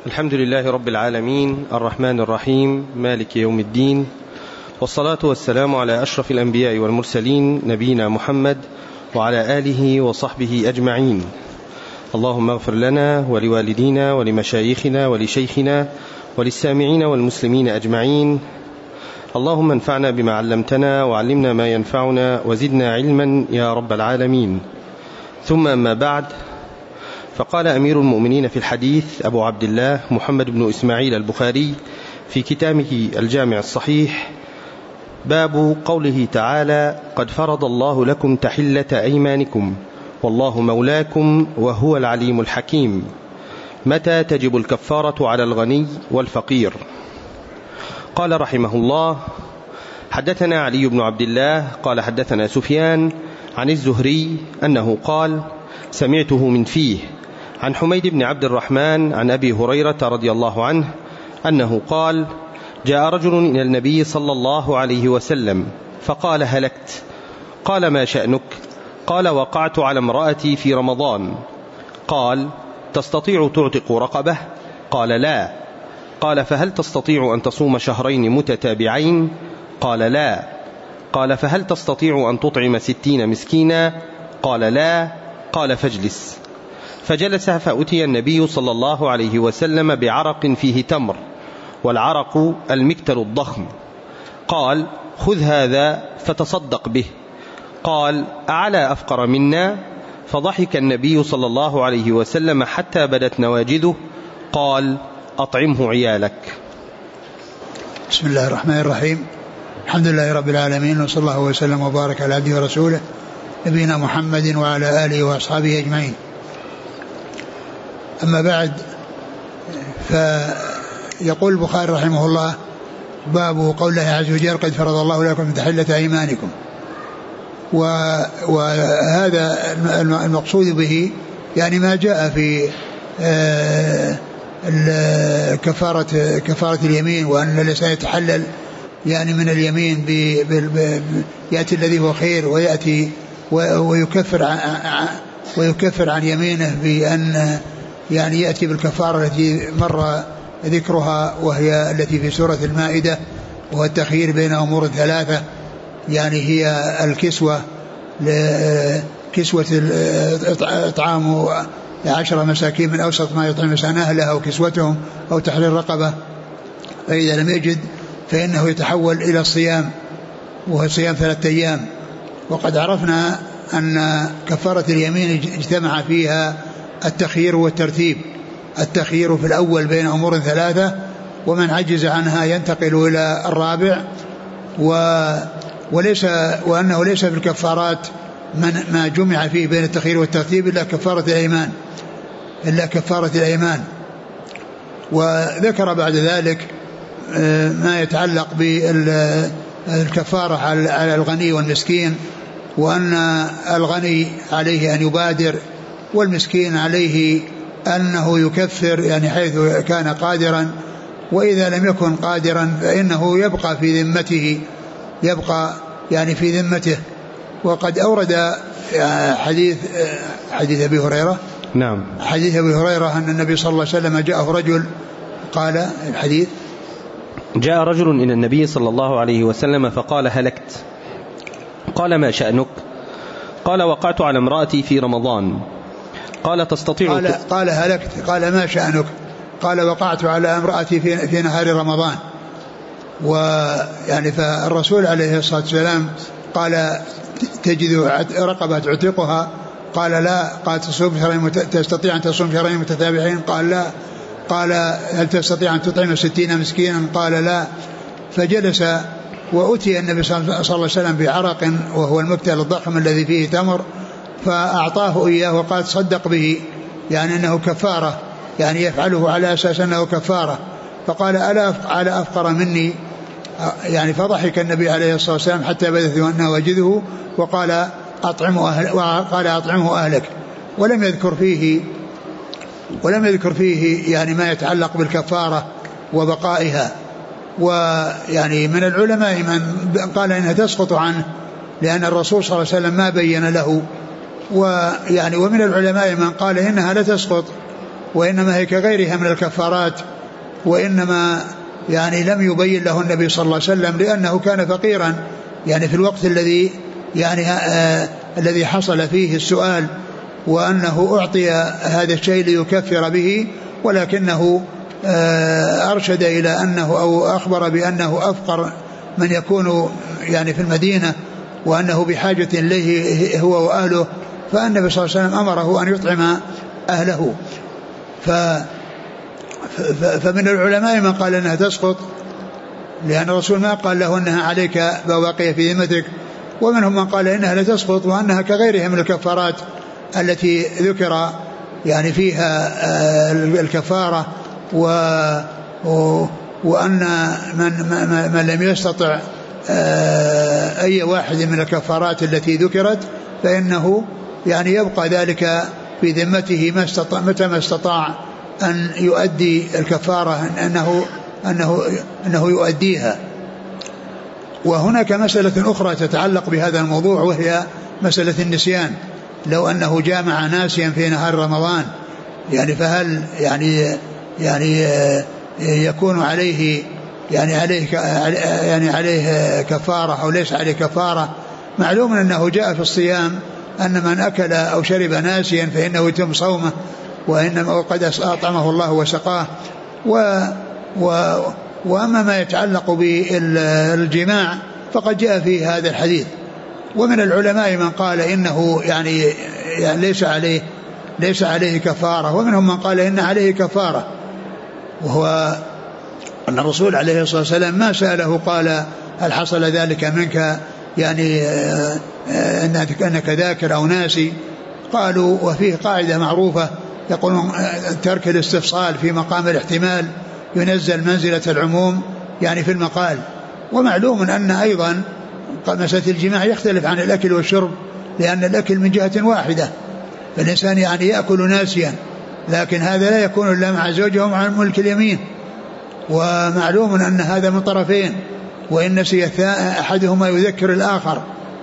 الحمد لله رب العالمين الرحمن الرحيم مالك يوم الدين، والصلاة والسلام على أشرف الأنبياء والمرسلين نبينا محمد وعلى آله وصحبه أجمعين. اللهم اغفر لنا ولوالدينا ولمشايخنا ولشيخنا وللسامعين والمسلمين أجمعين. اللهم انفعنا بما علمتنا وعلمنا ما ينفعنا وزدنا علما يا رب العالمين. ثم أما بعد، فقال أمير المؤمنين في الحديث أبو عبد الله محمد بن إسماعيل البخاري في كتابه الجامع الصحيح: باب قوله تعالى: قد فرض الله لكم تحلة أيمانكم والله مولاكم وهو العليم الحكيم. متى تجب الكفارة على الغني والفقير؟ قال رحمه الله: حدثنا علي بن عبد الله قال حدثنا سفيان عن الزهري أنه قال: سمعته من فيه عن حميد بن عبد الرحمن عن أبي هريرة رضي الله عنه أنه قال: جاء رجل إلى النبي صلى الله عليه وسلم فقال: هلكت. قال: ما شأنك؟ قال: وقعت على امرأتي في رمضان. قال: تستطيع تعتق رقبة؟ قال: لا. قال: فهل تستطيع أن تصوم شهرين متتابعين؟ قال: لا. قال: فهل تستطيع أن تطعم 60 مسكينا؟ قال: لا. قال: فاجلس. فجلس، فأتي النبي صلى الله عليه وسلم بعرق فيه تمر، والعرق المكتل الضخم. قال: خذ هذا فتصدق به. قال: أعلى أفقر منا؟ فضحك النبي صلى الله عليه وسلم حتى بدت نواجذه. قال: أطعمه عيالك. بسم الله الرحمن الرحيم. الحمد لله رب العالمين، وصلى الله وسلم وبارك على عبده ورسوله نبينا محمد وعلى آله وأصحابه أجمعين. أما بعد، فيقول البخاري رحمه الله: باب قول الله عز وجل: قد فرض الله لكم تحلة أيمانكم. وهذا المقصود به يعني ما جاء في كفارة اليمين، وأن الإنسان يتحلل يعني من اليمين يأتي الذي هو خير ويأتي ويكفر عن يمينه بأن يعني يأتي بالكفارة التي مر ذكرها، وهي التي في سورة المائدة، وهو التخيير بين أمور ثلاثة، يعني هي الكسوة، كسوة إطعام 10 مساكين من أوسط ما يطعم الإنسان أهله أو كسوتهم، أو تحرير رقبة. فإذا لم يجد فإنه يتحول إلى الصيام، وهو صيام 3 أيام. وقد عرفنا أن كفارة اليمين اجتمع فيها التخيير والترتيب. التخيير في الأول بين أمور 3، ومن عجز عنها ينتقل إلى الرابع. وأنه ليس في الكفارات ما جمع فيه بين التخيير والترتيب إلا كفارة الأيمان. وذكر بعد ذلك ما يتعلق بالكفارة على الغني والمسكين، وأن الغني عليه أن يبادر، والمسكين عليه أنه يكفر يعني حيث كان قادرا، وإذا لم يكن قادرا فإنه يبقى يعني في ذمته. وقد أورد حديث أبي هريرة. نعم. حديث أبي هريرة أن النبي صلى الله عليه وسلم جاءه رجل، قال الحديث: جاء رجل إلى النبي صلى الله عليه وسلم فقال: هلكت. قال: ما شأنك؟ قال: وقعت على امرأتي في رمضان. قال: تستطيع قال هلكت. قال: ما شأنك؟ قال: وقعت على امرأتي في نهار رمضان. ويعني فالرسول عليه الصلاة والسلام قال: تجد رقبة تعتقها؟ قال: لا. قال: تستطيع أن تصوم شهرين متتابعين؟ قال: لا. قال: هل تستطيع أن تطعم 60 مسكينا؟ قال: لا. فجلس، وأتي النبي صلى الله عليه وسلم بعرق، وهو المكتل الضخم الذي فيه تمر، فأعطاه إياه وقال: صدق به، يعني أنه كفارة، يعني يفعله على أساس أنه كفارة. فقال: ألا أفقر مني؟ يعني فضحك النبي عليه الصلاة والسلام حتى بدت نواجذه، وقال: أطعمه أهلك. ولم يذكر فيه يعني ما يتعلق بالكفارة وبقائها. ويعني من العلماء من قال إنها تسقط عنه، لأن الرسول صلى الله عليه وسلم ما بين له. ويعني ومن العلماء من قال إنها لا تسقط وإنما هي كغيرها من الكفارات، وإنما يعني لم يبين له النبي صلى الله عليه وسلم لأنه كان فقيرا يعني في الوقت الذي يعني الذي حصل فيه السؤال، وأنه أعطي هذا الشيء ليكفر به، ولكنه أرشد إلى أنه أو أخبر بأنه أفقر من يكون يعني في المدينة، وأنه بحاجة إليه هو وأهله، فالنبي صلى الله عليه وسلم أمره أن يطعم أهله. فمن العلماء من قال أنها تسقط، لأن الرسول ما قال له أنها عليك بواقية في ذمتك، ومنهم من قال إنها لا تسقط وأنها كغيرها من الكفارات التي ذكر يعني فيها الكفارة، وأن من لم يستطع أي واحد من الكفارات التي ذكرت فإنه يعني يبقى ذلك في ذمته متى ما استطاع أن يؤدي الكفارة أنه يؤديها. وهناك مسألة أخرى تتعلق بهذا الموضوع، وهي مسألة النسيان. لو أنه جامع ناسيا في نهار رمضان يعني فهل يعني يكون عليه عليه كفارة أو ليس عليه كفارة؟ معلوم أنه جاء في الصيام أن من أكل أو شرب ناسيا فإنه يتم صومه، وإنما قد أطعمه الله وسقاه. وأما ما يتعلق بالجماع فقد جاء في هذا الحديث. ومن العلماء من قال إنه يعني ليس عليه كفارة، ومنهم من قال إن عليه كفارة، وهو أن الرسول عليه الصلاة والسلام ما سأله قال هل حصل ذلك منك يعني أنك ذاكر أو ناسي. قالوا وفيه قاعدة معروفة يقولون ترك الاستفصال في مقام الاحتمال ينزل منزلة العموم يعني في المقال. ومعلوم أن أيضا مسألة الجماع يختلف عن الأكل والشرب، لأن الأكل من جهة واحدة، فالإنسان يعني يأكل ناسيا، لكن هذا لا يكون إلا مع زوجه ومع ملك اليمين. ومعلوم أن هذا من طرفين، وإن نسي أحدهما يذكر الآخر.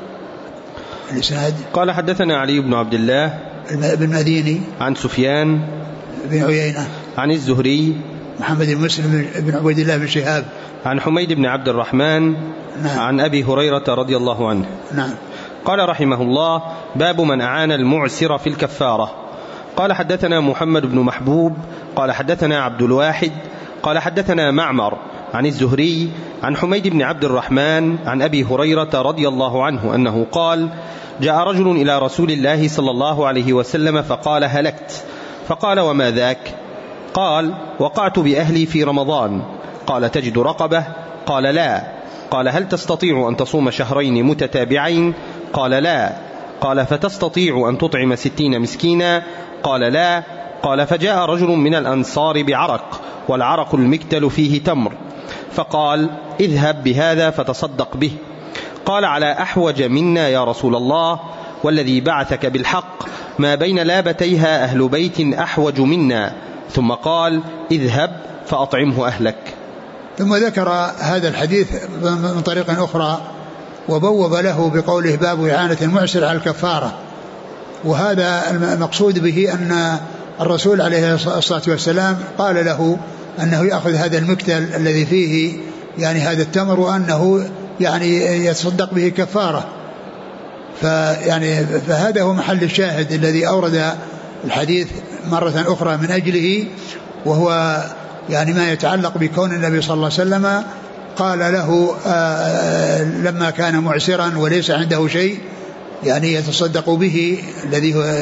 قال حدثنا علي بن عبد الله بن مديني عن سفيان بن عيينة عن الزهري محمد بن مسلم بن عبيد الله بن شهاب عن حميد بن عبد الرحمن عن أبي هريرة رضي الله عنه. قال رحمه الله: باب من أعان المعسر في الكفارة. قال حدثنا محمد بن محبوب قال حدثنا عبد الواحد قال حدثنا معمر عن الزهري عن حميد بن عبد الرحمن عن أبي هريرة رضي الله عنه أنه قال: جاء رجل إلى رسول الله صلى الله عليه وسلم فقال: هلكت. فقال: وما ذاك؟ قال: وقعت بأهلي في رمضان. قال: تجد رقبة؟ قال: لا. قال: هل تستطيع أن تصوم شهرين متتابعين؟ قال: لا. قال: فتستطيع أن تطعم 60 مسكينا؟ قال: لا. قال: فجاء رجل من الأنصار بعرق، والعرق المكتل فيه تمر، فقال: اذهب بهذا فتصدق به. قال: على أحوج منا يا رسول الله، والذي بعثك بالحق ما بين لابتيها أهل بيت أحوج منا. ثم قال: اذهب فأطعمه أهلك. ثم ذكر هذا الحديث من طريق أخرى وبوب له بقوله: باب إعانة المعسر على الكفارة. وهذا المقصود به أن الرسول عليه الصلاة والسلام قال له أنه يأخذ هذا المكتل الذي فيه يعني هذا التمر، وأنه يعني يتصدق به كفارة. فهذا هو محل الشاهد الذي أورد الحديث مرة أخرى من أجله، وهو يعني ما يتعلق بكون النبي صلى الله عليه وسلم قال له لما كان معسرا وليس عنده شيء يعني يتصدق به، الذي هو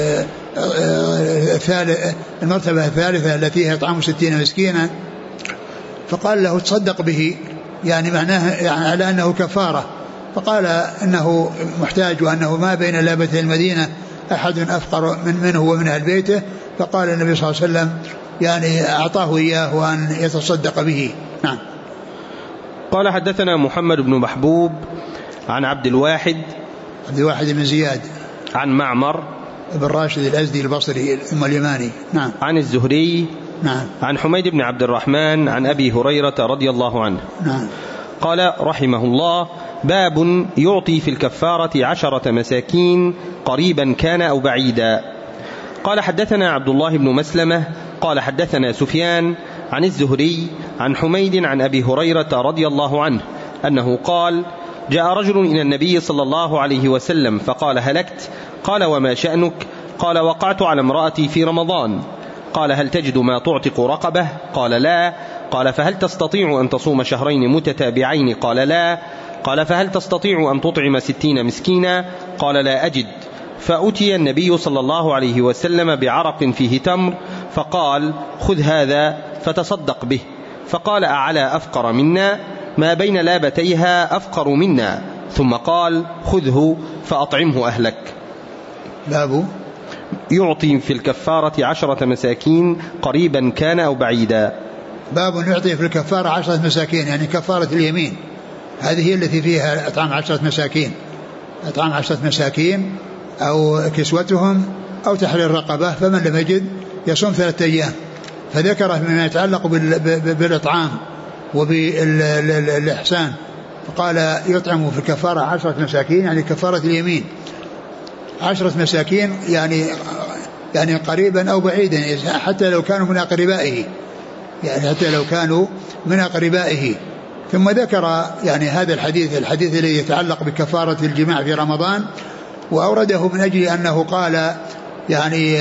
المرتبة الثالثة التي هي إطعام 60 مسكينا، فقال له تصدق به، يعني معناه يعني على أنه كفارة. فقال إنه محتاج، وأنه ما بين لابتي المدينة أحد أفقر منه ومن أهل بيته. فقال النبي صلى الله عليه وسلم يعني أعطاه إياه وأن يتصدق به. نعم. قال حدثنا محمد بن محبوب عن عبد الواحد بن زياد عن معمر بن راشد الأزدي البصري ثم اليماني. نعم. عن الزهري. نعم. عن حميد بن عبد الرحمن عن أبي هريرة رضي الله عنه. نعم. قال رحمه الله: باب يعطي في الكفارة 10 مساكين قريبا كان أو بعيدا. قال حدثنا عبد الله بن مسلمة قال حدثنا سفيان عن الزهري عن حميد عن أبي هريرة رضي الله عنه أنه قال جاء رجل إلى النبي صلى الله عليه وسلم فقال هلكت. قال وما شأنك؟ قال وقعت على امرأتي في رمضان. قال هل تجد ما تعتق رقبة؟ قال لا. قال فهل تستطيع أن تصوم شهرين متتابعين؟ قال لا. قال فهل تستطيع أن تطعم 60 مسكينا؟ قال لا أجد. فأتي النبي صلى الله عليه وسلم بعرق فيه تمر فقال خذ هذا فتصدق به. فقال أعلى أفقر منا؟ ما بين لابتيها أفقر منا. ثم قال خذه فأطعمه أهلك. باب يعطي في الكفارة 10 مساكين قريبا كان أو بعيدا. باب يعطي في الكفارة 10 مساكين، يعني كفارة اليمين، هذه هي التي فيها أطعام 10 مساكين، أطعام 10 مساكين أو كسوتهم أو تحرير رقبة، فمن لم يجد يصوم 3 أيام. فذكره مما يتعلق بالإطعام وبالإحسان، فقال يطعم في الكفارة 10 مساكين، يعني كفارة اليمين 10 مساكين، يعني قريبا أو بعيدا، حتى لو كانوا من أقربائه، يعني حتى لو كانوا من أقربائه. ثم ذكر يعني هذا الحديث الذي يتعلق بكفارة الجماع في رمضان، وأورده من أجل أنه قال يعني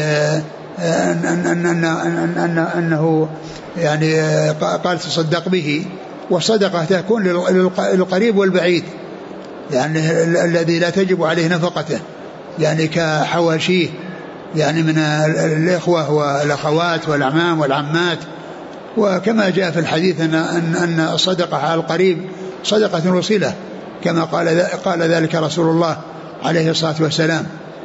أنه يعني قال تصدق به، والصدقة تكون للقريب والبعيد، يعني الذي لا تجب عليه نفقته، يعني كحواشيه، يعني من الإخوة والأخوات والأعمام والعمات. وكما جاء في الحديث أن الصدقة على القريب صدقة وصلة، كما قال ذلك رسول الله عليه الصلاة والسلام.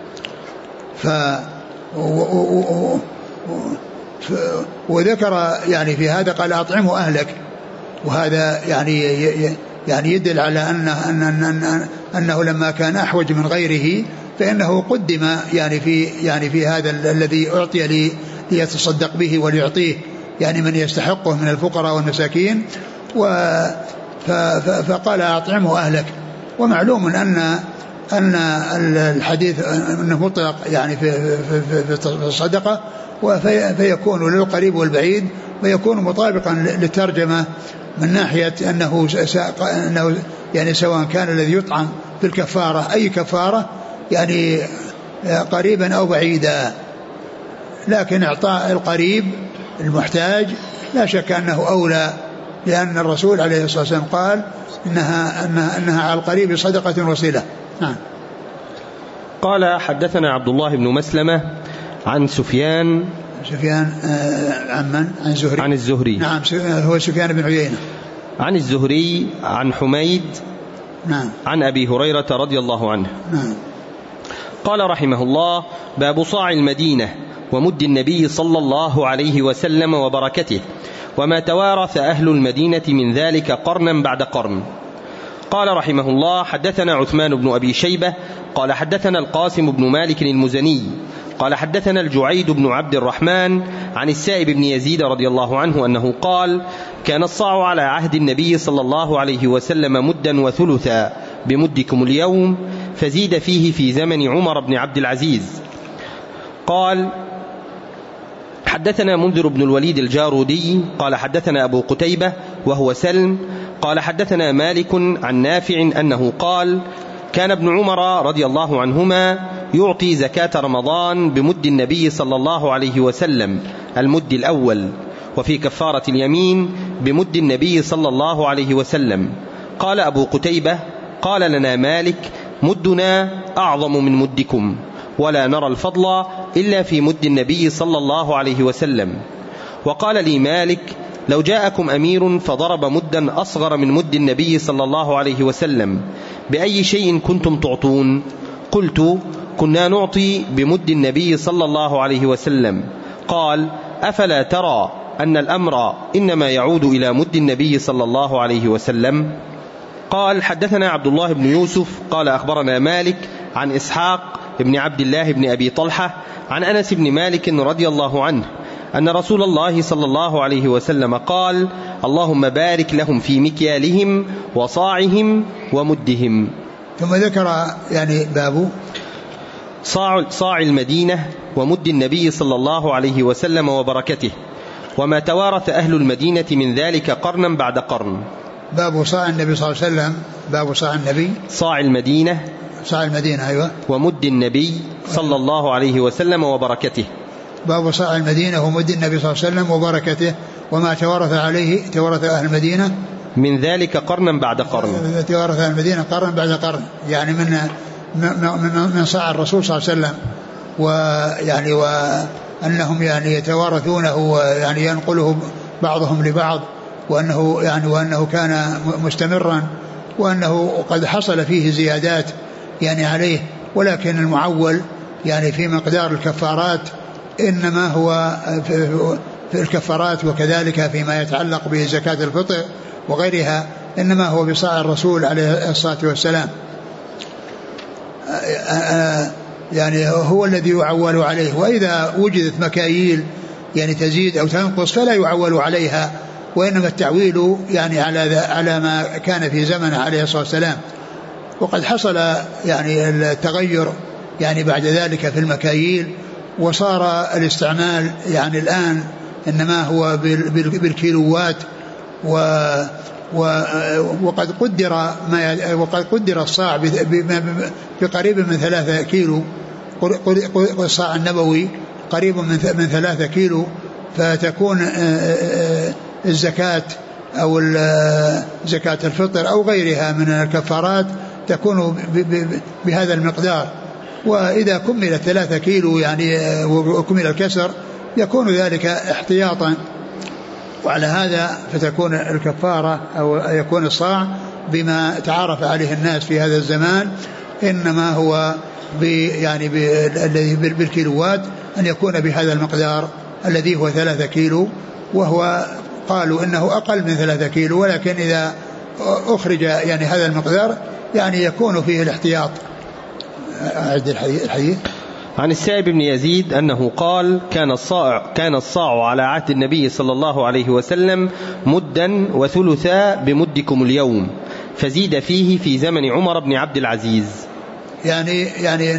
وذكر يعني في هذا قال أطعمه أهلك، وهذا يعني يدل على أنه لما كان أحوج من غيره فإنه قدم يعني في هذا الذي أعطي ليتصدق به وليعطيه يعني من يستحقه من الفقراء والمساكين، فقال أطعمه أهلك. ومعلوم أن الحديث أنه مطلق يعني في الصدقة، فيكون للقريب والبعيد، ويكون مطابقا للترجمة من ناحية أنه يعني سواء كان الذي يطعم في الكفارة أي كفارة يعني قريبا أو بعيدا، لكن إعطاء القريب المحتاج لا شك أنه أولى، لأن الرسول عليه الصلاة والسلام قال إنها على القريب صدقة وصلة. نعم. قال حدثنا عبد الله بن مسلمة عن سفيان عن الزهري. نعم، هو سفيان بن عيينة. عن الزهري عن حميد. نعم. عن أبي هريرة رضي الله عنه. نعم. قال رحمه الله باب صاع المدينة ومد النبي صلى الله عليه وسلم وبركته، وما توارث أهل المدينة من ذلك قرنا بعد قرن. قال رحمه الله حدثنا عثمان بن أبي شيبة قال حدثنا القاسم بن مالك المزني قال حدثنا الجعيد بن عبد الرحمن عن السائب بن يزيد رضي الله عنه أنه قال كان الصاع على عهد النبي صلى الله عليه وسلم مدا وثلثا بمدكم اليوم، فزيد فيه في زمن عمر بن عبد العزيز. قال حدثنا منذر بن الوليد الجارودي قال حدثنا أبو قتيبة وهو سلم قال حدثنا مالك عن نافع أنه قال كان ابن عمر رضي الله عنهما يعطي زكاة رمضان بمد النبي صلى الله عليه وسلم المد الأول، وفي كفارة اليمين بمد النبي صلى الله عليه وسلم. قال أبو قتيبة قال لنا مالك مدنا أعظم من مدكم، ولا نرى الفضل إلا في مد النبي صلى الله عليه وسلم. وقال لي مالك لو جاءكم أمير فضرب مدا أصغر من مد النبي صلى الله عليه وسلم بأي شيء كنتم تعطون؟ قلت كنا نعطي بمد النبي صلى الله عليه وسلم. قال أفلا ترى أن الأمر إنما يعود إلى مد النبي صلى الله عليه وسلم؟ قال حدثنا عبد الله بن يوسف قال أخبرنا مالك عن إسحاق ابن عبد الله بن أبي طلحة عن أنس بن مالك رضي الله عنه أن رسول الله صلى الله عليه وسلم قال اللهم بارك لهم في مكيالهم وصاعهم ومدهم. ثم ذكر يعني باب صاع المدينة ومد النبي صلى الله عليه وسلم وبركته، وما توارث أهل المدينة من ذلك قرنا بعد قرن. باب صاع النبي صلى الله عليه وسلم. باب صاع النبي، صاع المدينة، صاع المدينة أيوة. ومد النبي صلى الله عليه وسلم وبركته. باب صاع المدينة ومد النبي صلى الله عليه وسلم وبركته، وما توارث عليه توارث أهل المدينة من ذلك قرنا بعد قرن. توارث أهل المدينة قرنا بعد قرن، يعني من صاع الرسول صلى الله عليه وسلم، ويعني وأنهم يعني يتوارثونه ويعني ينقله بعضهم لبعض، وأنه كان مستمرا، وأنه قد حصل فيه زيادات يعني عليه، ولكن المعول يعني في مقدار الكفارات إنما هو في الكفارات، وكذلك فيما يتعلق بزكاة الفطر وغيرها إنما هو بصاع الرسول عليه الصلاة والسلام، يعني هو الذي يعول عليه. وإذا وجدت مكاييل يعني تزيد أو تنقص فلا يعول عليها، وإنما التعويل يعني على ما كان في زمنه عليه الصلاة والسلام. وقد حصل يعني التغير يعني بعد ذلك في المكاييل، وصار الاستعمال يعني الآن إنما هو بالكيلوات، وقد قدر الصاع بقريب من 3 كيلو، الصاع النبوي قريب من 3 كيلو، فتكون الزكاة أو زكاة الفطر أو غيرها من الكفارات تكون بهذا المقدار. وإذا كمل 3 كيلو يعني وكمل الكسر يكون ذلك احتياطا، وعلى هذا فتكون الكفارة أو يكون الصاع بما تعرف عليه الناس في هذا الزمان إنما هو يعني بالكيلوات، أن يكون بهذا المقدار الذي هو 3 كيلو، وهو قالوا إنه أقل من 3 كيلو، ولكن إذا أخرج يعني هذا المقدار يعني يكون فيه الاحتياط. أعد الحديث. عن السائب بن يزيد أنه قال كان الصاع على عهد النبي صلى الله عليه وسلم مدا وثلثا بمدكم اليوم، فزيد فيه في زمن عمر بن عبد العزيز. يعني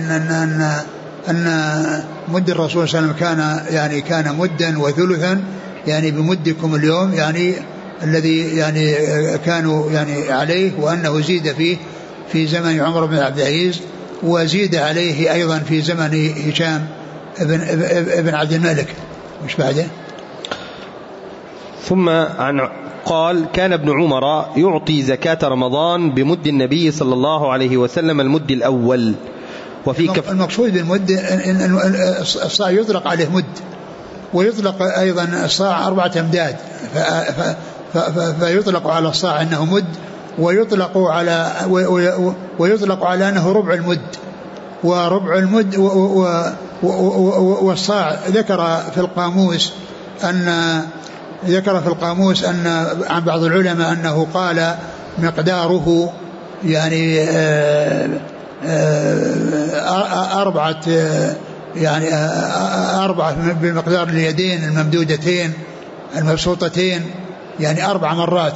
أن مد الرسول صلى الله عليه وسلم كان مدا وثلثا يعني بمدكم اليوم، يعني الذي يعني كانوا يعني عليه، وأنه زيد فيه في زمن عمر بن عبد العزيز، وزيد عليه أيضا في زمن هشام ابن عبد الملك. مش بعده. ثم قال كان ابن عمر يعطي زكاة رمضان بمد النبي صلى الله عليه وسلم المد الأول. وفي المقصود بالمد إن الصاع يطلق عليه مد، ويطلق أيضا الصاع 4 أمداد، فيطلق على الصاع أنه مد، ويطلق على أنه ربع المد وربع المد. والصاع ذكر في القاموس أن عن بعض العلماء أنه قال مقداره يعني 4 يعني 4 بمقدار اليدين الممدودتين المبسوطتين، يعني 4 مرات.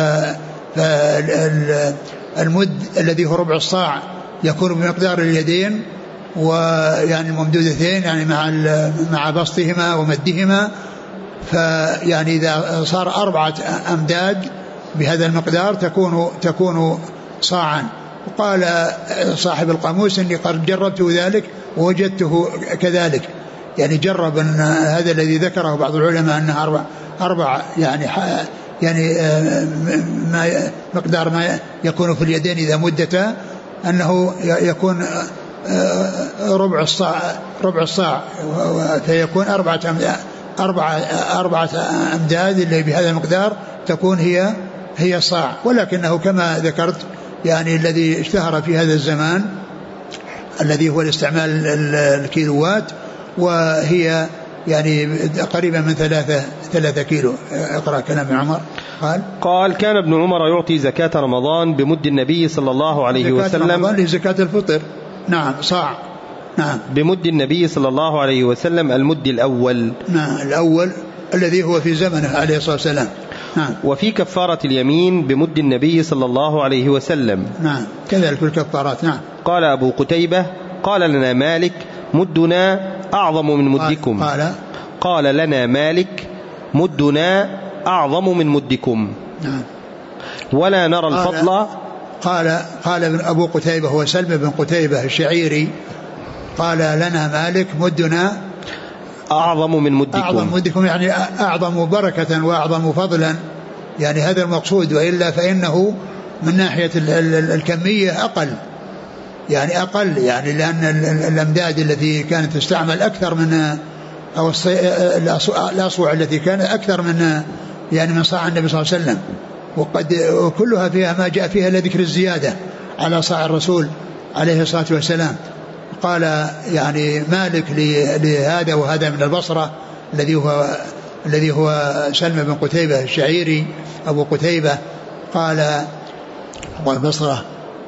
فالمد الذي هو ربع الصاع يكون بمقدار اليدين ويعني الممدودتين، يعني مع بسطهما ومدهما. فيعني إذا صار 4 أمداد بهذا المقدار تكون صاعا. وقال صاحب القاموس إني قد جربت ذلك ووجدته كذلك، يعني جرب أن هذا الذي ذكره بعض العلماء أنها 4 يعني مقدار ما يكون في اليدين إذا مدتا، أنه يكون ربع الصاع، فيكون 4 أمداد اللي بهذا المقدار تكون هي صاع. ولكنه كما ذكرت يعني الذي اشتهر في هذا الزمان الذي هو الاستعمال الكيلوات، وهي يعني قريبا من 3 كيلو. اقرأ كلام ابن عمر. قال كان ابن عمر يعطي زكاة رمضان بمد النبي صلى الله عليه وسلم. زكاة رمضان لزكاة الفطر، نعم صاع، نعم، بمد النبي صلى الله عليه وسلم المد الأول، نعم الأول الذي هو في زمنه عليه الصلاة والسلام، نعم. وفي كفارة اليمين بمد النبي صلى الله عليه وسلم، نعم كذلك في الكفارات، نعم. قال أبو قتيبة قال لنا مالك مدنا أعظم من مدكم. قال لنا مالك مدنا أعظم من مدكم ولا نرى الفضل. قال ابن أبو قتيبة هو سلم بن قتيبة الشعيري قال لنا مالك مدنا أعظم من مدكم يعني أعظم بركة وأعظم فضلا، يعني هذا المقصود، وإلا فإنه من ناحية الكمية أقل، يعني لأن الأمداد التي كانت تستعمل أكثر من أو الأصوع التي كانت أكثر من يعني من صاع النبي صلى الله عليه وسلم، وكلها فيها ما جاء فيها لذكر الزيادة على صاع الرسول عليه الصلاة والسلام. قال يعني مالك لهذا وهذا من البصرة الذي هو سلم بن قتيبة الشعيري أبو قتيبة، قال والبصرة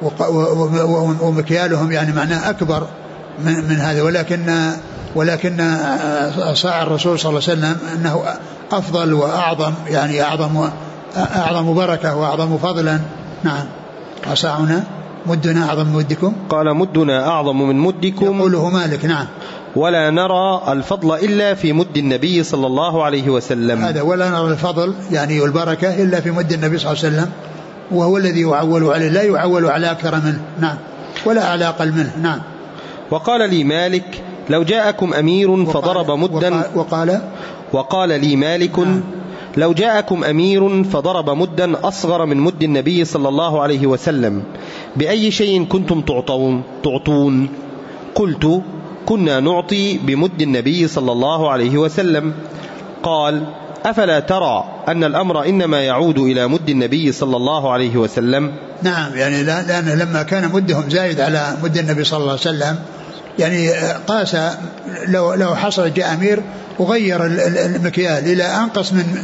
ومكيالهم يعني معناه أكبر من هذا، ولكن صاع الرسول صلى الله عليه وسلم أنه أفضل وأعظم، يعني أعظم بركة وأعظم فضلا. نعم. وصاعنا مدنا أعظم من مدكم. قال مدنا أعظم من مدكم يقوله مالك. نعم. ولا نرى الفضل إلا في مد النبي صلى الله عليه وسلم. هذا ولا نرى الفضل يعني والبركة إلا في مد النبي صلى الله عليه وسلم، وهو الذي يعول عليه، لا يعول على أكثر منه. نعم. ولا على أقل منه. نعم. وقال لي مالك لو جاءكم أمير فضرب مدا وقال لي مالك لو جاءكم أمير فضرب مدا أصغر من مد النبي صلى الله عليه وسلم بأي شيء كنتم تعطون؟ قلت كنا نعطي بمد النبي صلى الله عليه وسلم. قال أفلا ترى أن الأمر إنما يعود إلى مد النبي صلى الله عليه وسلم؟ نعم، يعني لأن لما كان مدهم زايد على مد النبي صلى الله عليه وسلم، يعني قاس لو حصل جاء أمير وغير المكيال إلى أنقص من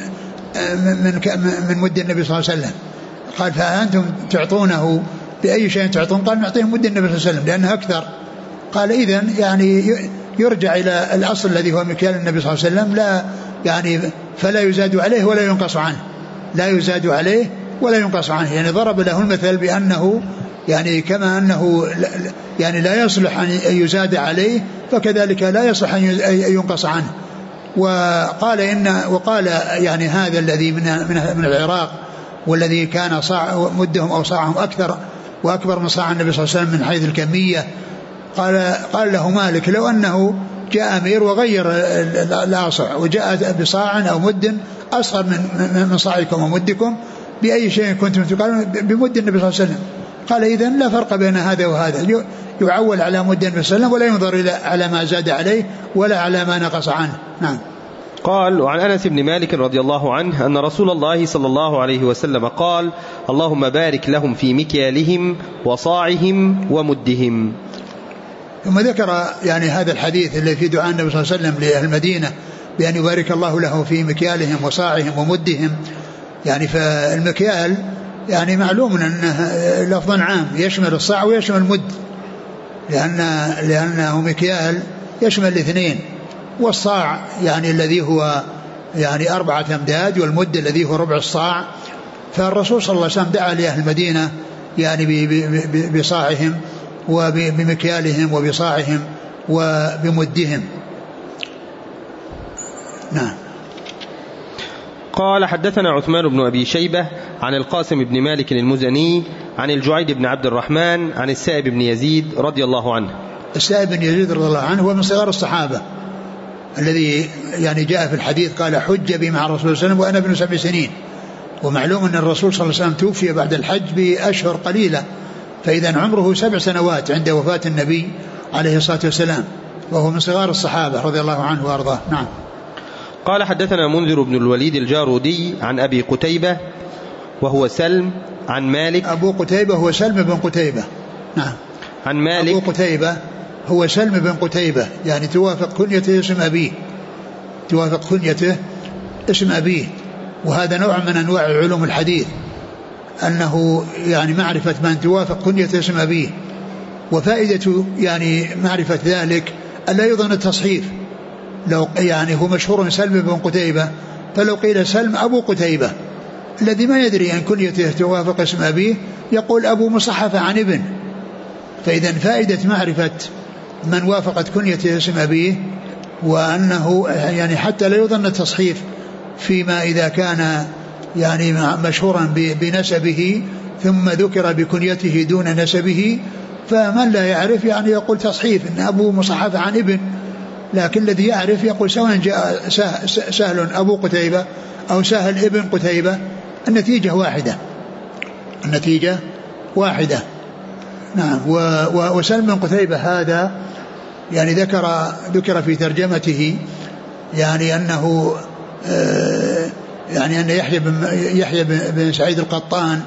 مد النبي صلى الله عليه وسلم، قال فأنتم تعطونه بأي شيء تعطون؟ قال نعطيهم مد النبي صلى الله عليه وسلم لأنه أكثر. قال إذن يعني يرجع إلى الأصل الذي هو مكيال النبي صلى الله عليه وسلم، لا يعني فلا يزاد عليه ولا ينقص عنه، لا يزاد عليه ولا ينقص عنه. يعني ضرب له المثل بأنه يعني كما أنه يعني لا يصلح أن يزاد عليه فكذلك لا يصلح أن ينقص عنه. وقال يعني هذا الذي من العراق والذي كان مدهم أو صاعهم أكثر وأكبر من صاع النبي صلى الله عليه وسلم من حيث الكمية، قال له مالك لو أنه جاء أمير وغير الأصع وجاء بصاع أو مد أصغر من صاعكم ومدكم بأي شيء كنتم تقالون؟ بمد النبي صلى الله عليه وسلم. قال إذن لا فرق بين هذا وهذا، يعول على مد النبي صلى الله عليه وسلم ولا ينظر على ما زاد عليه ولا على ما نقص عنه. نعم. قال وعن أنس بن مالك رضي الله عنه أن رسول الله صلى الله عليه وسلم قال اللهم بارك لهم في مكيالهم وصاعهم ومدهم. ثم ذكر يعني هذا الحديث الذي في دعاء النبي صلى الله عليه وسلم لأهل المدينة بأن يبارك الله له في مكيالهم وصاعهم ومدهم. يعني فالمكيال يعني معلوم أنه لفظ عام يشمل الصاع ويشمل المد، لأنه مكيال يشمل الاثنين، والصاع يعني الذي هو يعني 4 أمداد والمد الذي هو ربع الصاع. فالرسول صلى الله عليه وسلم دعا لأهل المدينة يعني بصاعهم وبمكيالهم وبصاعهم وبمدهم. نعم. قال حدثنا عثمان بن أبي شيبة عن القاسم بن مالك المزني عن الجعيد بن عبد الرحمن عن السائب بن يزيد رضي الله عنه. السائب بن يزيد رضي الله عنه هو من صغار الصحابة الذي يعني جاء في الحديث قال حج بي مع الرسول صلى الله عليه وسلم وأنا ابن 7 سنين. ومعلوم أن الرسول صلى الله عليه وسلم توفي بعد الحج بأشهر قليلة، فإذا عمره 7 سنوات عند وفاة النبي عليه الصلاة والسلام، وهو من صغار الصحابة رضي الله عنه وأرضاه. نعم. قال حدثنا منذر بن الوليد الجارودي عن أبي قتيبة وهو سلم عن مالك. أبو قتيبة هو سلم بن قتيبة. نعم. عن مالك. أبو قتيبة هو سلم بن قتيبة، يعني توافق كنيته اسم أبيه، توافق كنيته اسم أبيه. وهذا نوع من أنواع علوم الحديث، أنه يعني معرفة من توافق كنيته اسم أبيه. وفائدة يعني معرفة ذلك ألا يظن التصحيف، لو يعني هو مشهور سلم بن قتيبة، فلو قيل سلم أبو قتيبة الذي ما يدري أن كنيته توافق اسم أبيه يقول أبو مصحفة عن ابن. فإذا فائدة معرفة من وافقت كنيته اسم أبيه وأنه يعني حتى لا يظن التصحيف فيما إذا كان يعني مشهورا بنسبه ثم ذكر بكنيته دون نسبه، فمن لا يعرف يعني يقول تصحيف إن أبو مصحف عن ابن، لكن الذي يعرف يقول سواء جاء سهل أبو قتيبة أو سهل ابن قتيبة النتيجة واحدة. نعم. وسلم بن قتيبة هذا يعني ذكر في ترجمته يعني أنه يعني أن يحيى بن سعيد القطان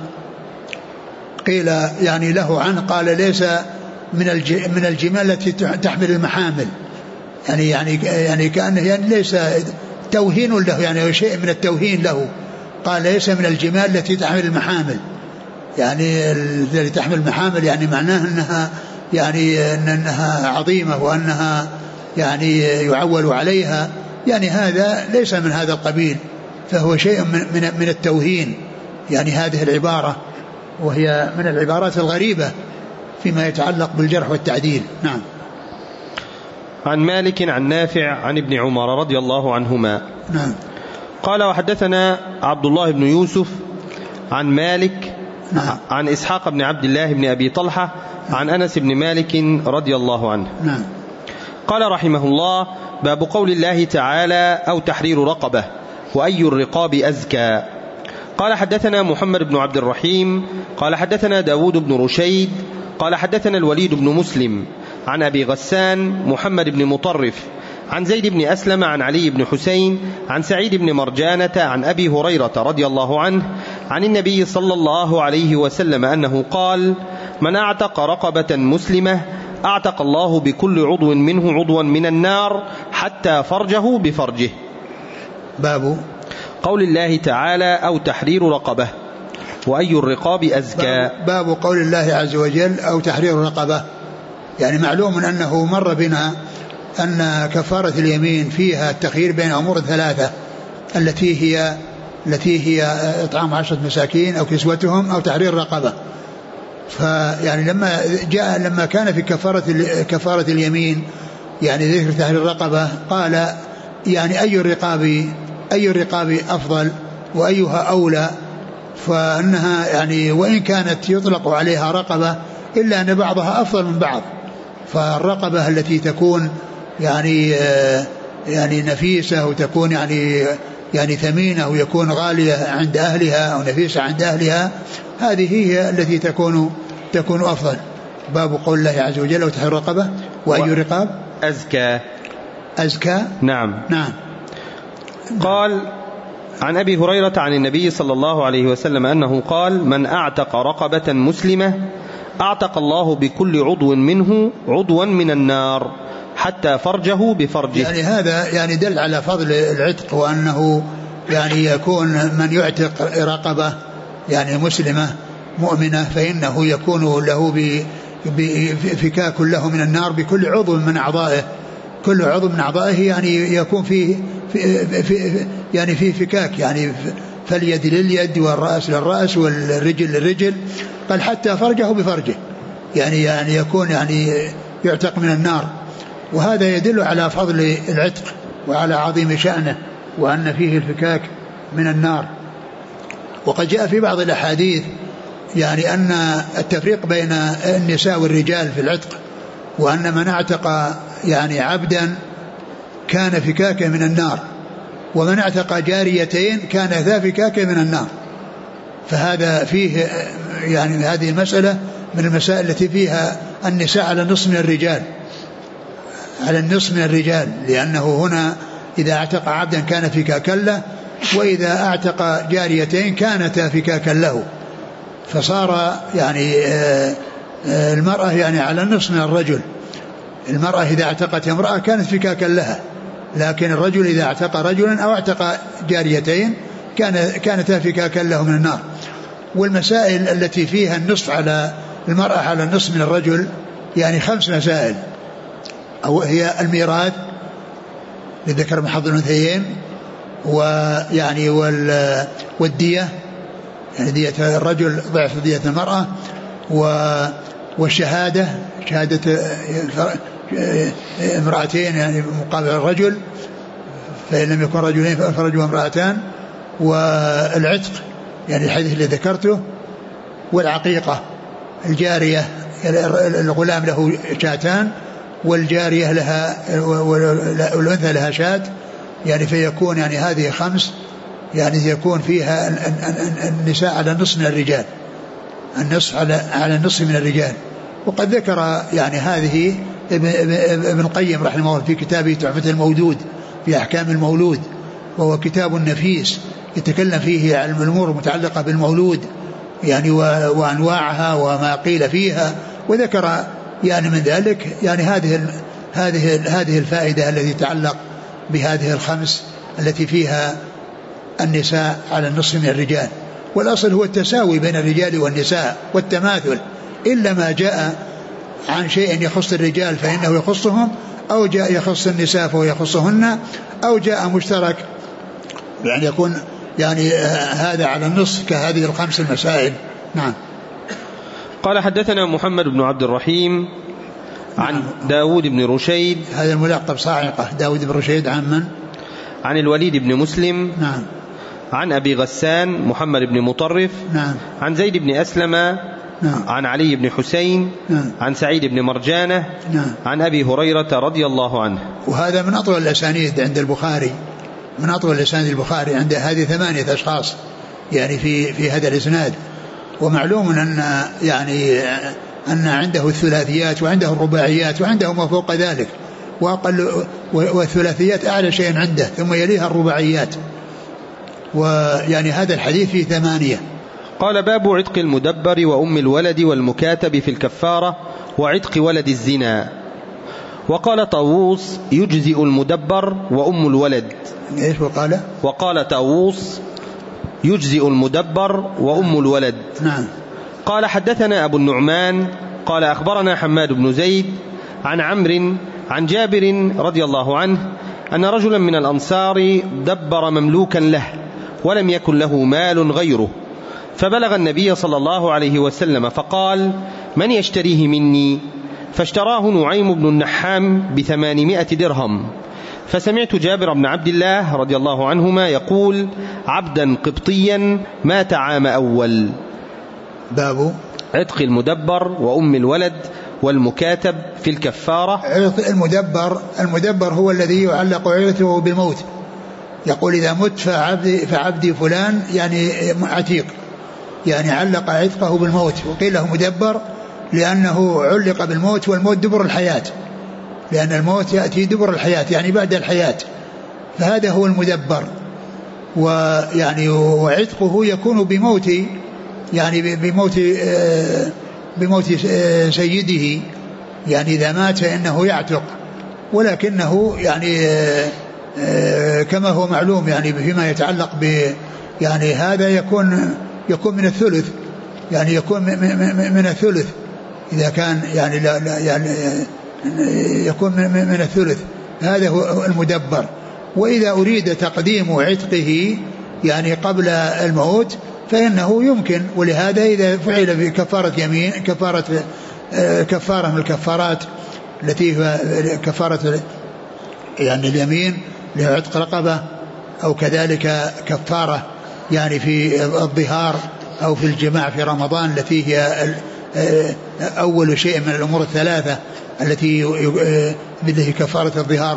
قيل يعني له عنه قال ليس من الجمال التي تحمل المحامل، يعني كأنه يعني ليس توهين له، يعني شيء من التوهين له، قال ليس من الجمال التي تحمل المحامل، يعني التي تحمل المحامل يعني معناه أنها يعني أنها عظيمة وأنها يعني يعول عليها، يعني هذا ليس من هذا القبيل، فهو شيء من التوهين، يعني هذه العبارة وهي من العبارات الغريبة فيما يتعلق بالجرح والتعديل. نعم. عن مالك عن نافع عن ابن عمر رضي الله عنهما. نعم. قال وحدثنا عبد الله بن يوسف عن مالك. نعم. عن إسحاق بن عبد الله بن أبي طلحة عن أنس بن مالك رضي الله عنه. نعم. قال رحمه الله: باب قول الله تعالى: أو تحرير رقبة، وأي الرقاب أزكى. قال حدثنا محمد بن عبد الرحيم قال حدثنا داود بن رشيد قال حدثنا الوليد بن مسلم عن أبي غسان محمد بن مطرف عن زيد بن أسلم عن علي بن حسين عن سعيد بن مرجانة عن أبي هريرة رضي الله عنه عن النبي صلى الله عليه وسلم أنه قال: من أعتق رقبة مسلمة أعتق الله بكل عضو منه عضوا من النار حتى فرجه بفرجه. باب قول الله تعالى: أو تحرير رقبة، وأي الرقاب أزكى. باب قول الله عز وجل: أو تحرير رقبة. يعني معلوم أنه مر بنا أن كفارة اليمين فيها التخيير بين أمور ثلاثة، التي هي إطعام 10 مساكين أو كسوتهم أو تحرير رقبة. فيعني لما كان في كفارة اليمين يعني ذكر تحرير الرقبة، قال يعني أي الرقاب أفضل وأيها أولى، فأنها يعني وإن كانت يطلق عليها رقبة إلا أن بعضها أفضل من بعض. فالرقبة التي تكون يعني نفيسة وتكون يعني ثمينة ويكون غالية عند أهلها أو نفيسة عند أهلها، هذه هي التي تكون أفضل. باب قول الله عز وجل: وتحرير رقبة، وأي رقاب أزكى. نعم. قال عن أبي هريرة عن النبي صلى الله عليه وسلم أنه قال: من أعتق رقبة مسلمة أعتق الله بكل عضو منه عضوا من النار حتى فرجه بفرجه. يعني هذا يعني دل على فضل العتق، وأنه يعني يكون من يعتق رقبة يعني مسلمة مؤمنة فإنه يكون له بفكاك له من النار بكل عضو من أعضائه. كل عضو من أعضائه يعني يكون في فكاك، يعني فاليد لليد والرأس للرأس والرجل للرجل، قال حتى فرجه بفرجه، يعني يكون يعني يعتق من النار. وهذا يدل على فضل العتق وعلى عظيم شأنه، وأن فيه الفكاك من النار. وقد جاء في بعض الأحاديث يعني أن التفريق بين النساء والرجال في العتق، وأن من اعتق يعني عبدا كان فكاكا من النار، ومن اعتق جاريتين كان ذا فكاكا من النار. فهذا فيه يعني هذه المسألة من المسائل التي فيها النساء على النصف من الرجال، لأنه هنا إذا اعتق عبدا كان فكاكا له، وإذا اعتق جاريتين كانتا فكاكا له، فصار يعني المرأة يعني على النصف من الرجل. المرأة إذا اعتقت امرأة كانت فكاكا لها، لكن الرجل إذا اعتق رجلا أو اعتق جاريتين كانتا فكاكا له من النار. والمسائل التي فيها النصف على المرأة على النصف من الرجل يعني 5 مسائل، أو هي الميراث للذكر من حظ الأنثيين، ويعني والدية يعني دية الرجل ضعف دية المرأة، والشهادة شهادة امرأتين يعني مقابل الرجل، فإن لم يكن رجلين فرجل وامرأتان. والعتق يعني الحديث اللي ذكرته. والعقيقة الجارية الغلام له شاتان والجارية لها والأنثى لها شات، يعني فيكون يعني هذه 5، يعني يكون فيها النساء على النصف من الرجال، النصف على النصف من الرجال. وقد ذكر يعني هذه ابن القيم رحمه الله في كتابه تحفة المولود في أحكام المولود، وهو كتاب نفيس يتكلم فيه عن الأمور المتعلقة بالمولود يعني وأنواعها وما قيل فيها، وذكر يعني من ذلك يعني هذه الفائدة التي تتعلق بهذه 5 التي فيها النساء على النصف من الرجال. والأصل هو التساوي بين الرجال والنساء والتماثل، إلا ما جاء عن شيء يخص الرجال فإنه يخصهم، أو جاء يخص النساء فهو يخصهن، أو جاء مشترك يعني يكون يعني هذا على النصف كهذه 5 المسائل. نعم. قال حدثنا محمد بن عبد الرحيم عن داود بن رشيد، هذا الملقب صاعقة، داود بن رشيد عن من؟ عن الوليد بن مسلم. نعم. عن أبي غسان محمد بن مطرف. نعم. عن زيد بن أسلم. نعم. عن علي بن حسين. نعم. عن سعيد بن مرجانة. نعم. عن أبي هريرة رضي الله عنه. وهذا من أطول الأسانيد عند البخاري، من أطول الأسانيد البخاري، عند هذه 8 أشخاص يعني في هذا الإسناد. ومعلوم أن يعني أن عنده الثلاثيات وعنده الرباعيات وعنده ما فوق ذلك، والثلاثيات أعلى شيء عنده، ثم يليها الرباعيات. ويعني هذا الحديث فيه 8. قال باب عتق المدبر وأم الولد والمكاتب في الكفارة وعتق ولد الزنا. وقال طاووس يجزئ المدبر وأم الولد. إيش وقال؟ وقال طاووس يجزئ المدبر وأم الولد. نعم. قال حدثنا أبو النعمان قال أخبرنا حماد بن زيد عن عمرو عن جابر رضي الله عنه أن رجلا من الأنصار دبر مملوكا له ولم يكن له مال غيره، فبلغ النبي صلى الله عليه وسلم فقال من يشتريه مني؟ فاشتراه نعيم بن النحام ب800 درهم. فسمعت جابر بن عبد الله رضي الله عنهما يقول عبدا قبطيا مات عام أول. باب عتق المدبر وأم الولد والمكاتب في الكفارة. المدبر هو الذي يعلق عيرته بالموت، يقول إذا مت فعبدي فلان يعني عتيق، يعني علق عتقه بالموت. وقيل له مدبر لأنه علق بالموت، والموت دبر الحياة، لأن الموت يأتي دبر الحياة يعني بعد الحياة، فهذا هو المدبر. ويعني وعتقه يكون بموت يعني بموت سيده، يعني إذا مات فإنه يعتق، ولكنه يعني كما هو معلوم يعني فيما يتعلق يعني هذا يكون من الثلث، يعني يكون من الثلث إذا كان يعني لا يعني يكون من الثلث، هذا هو المدبر. وإذا أريد تقديم عتقه يعني قبل الموت فإنه يمكن، ولهذا إذا فعل في كفارة يمين، كفارة من الكفارات التي هي كفارة يعني اليمين لعتق رقبة، أو كذلك كفارة يعني في الظهار أو في الجماع في رمضان التي هي أول شيء من الأمور 3 التي بدها كفارة الظهار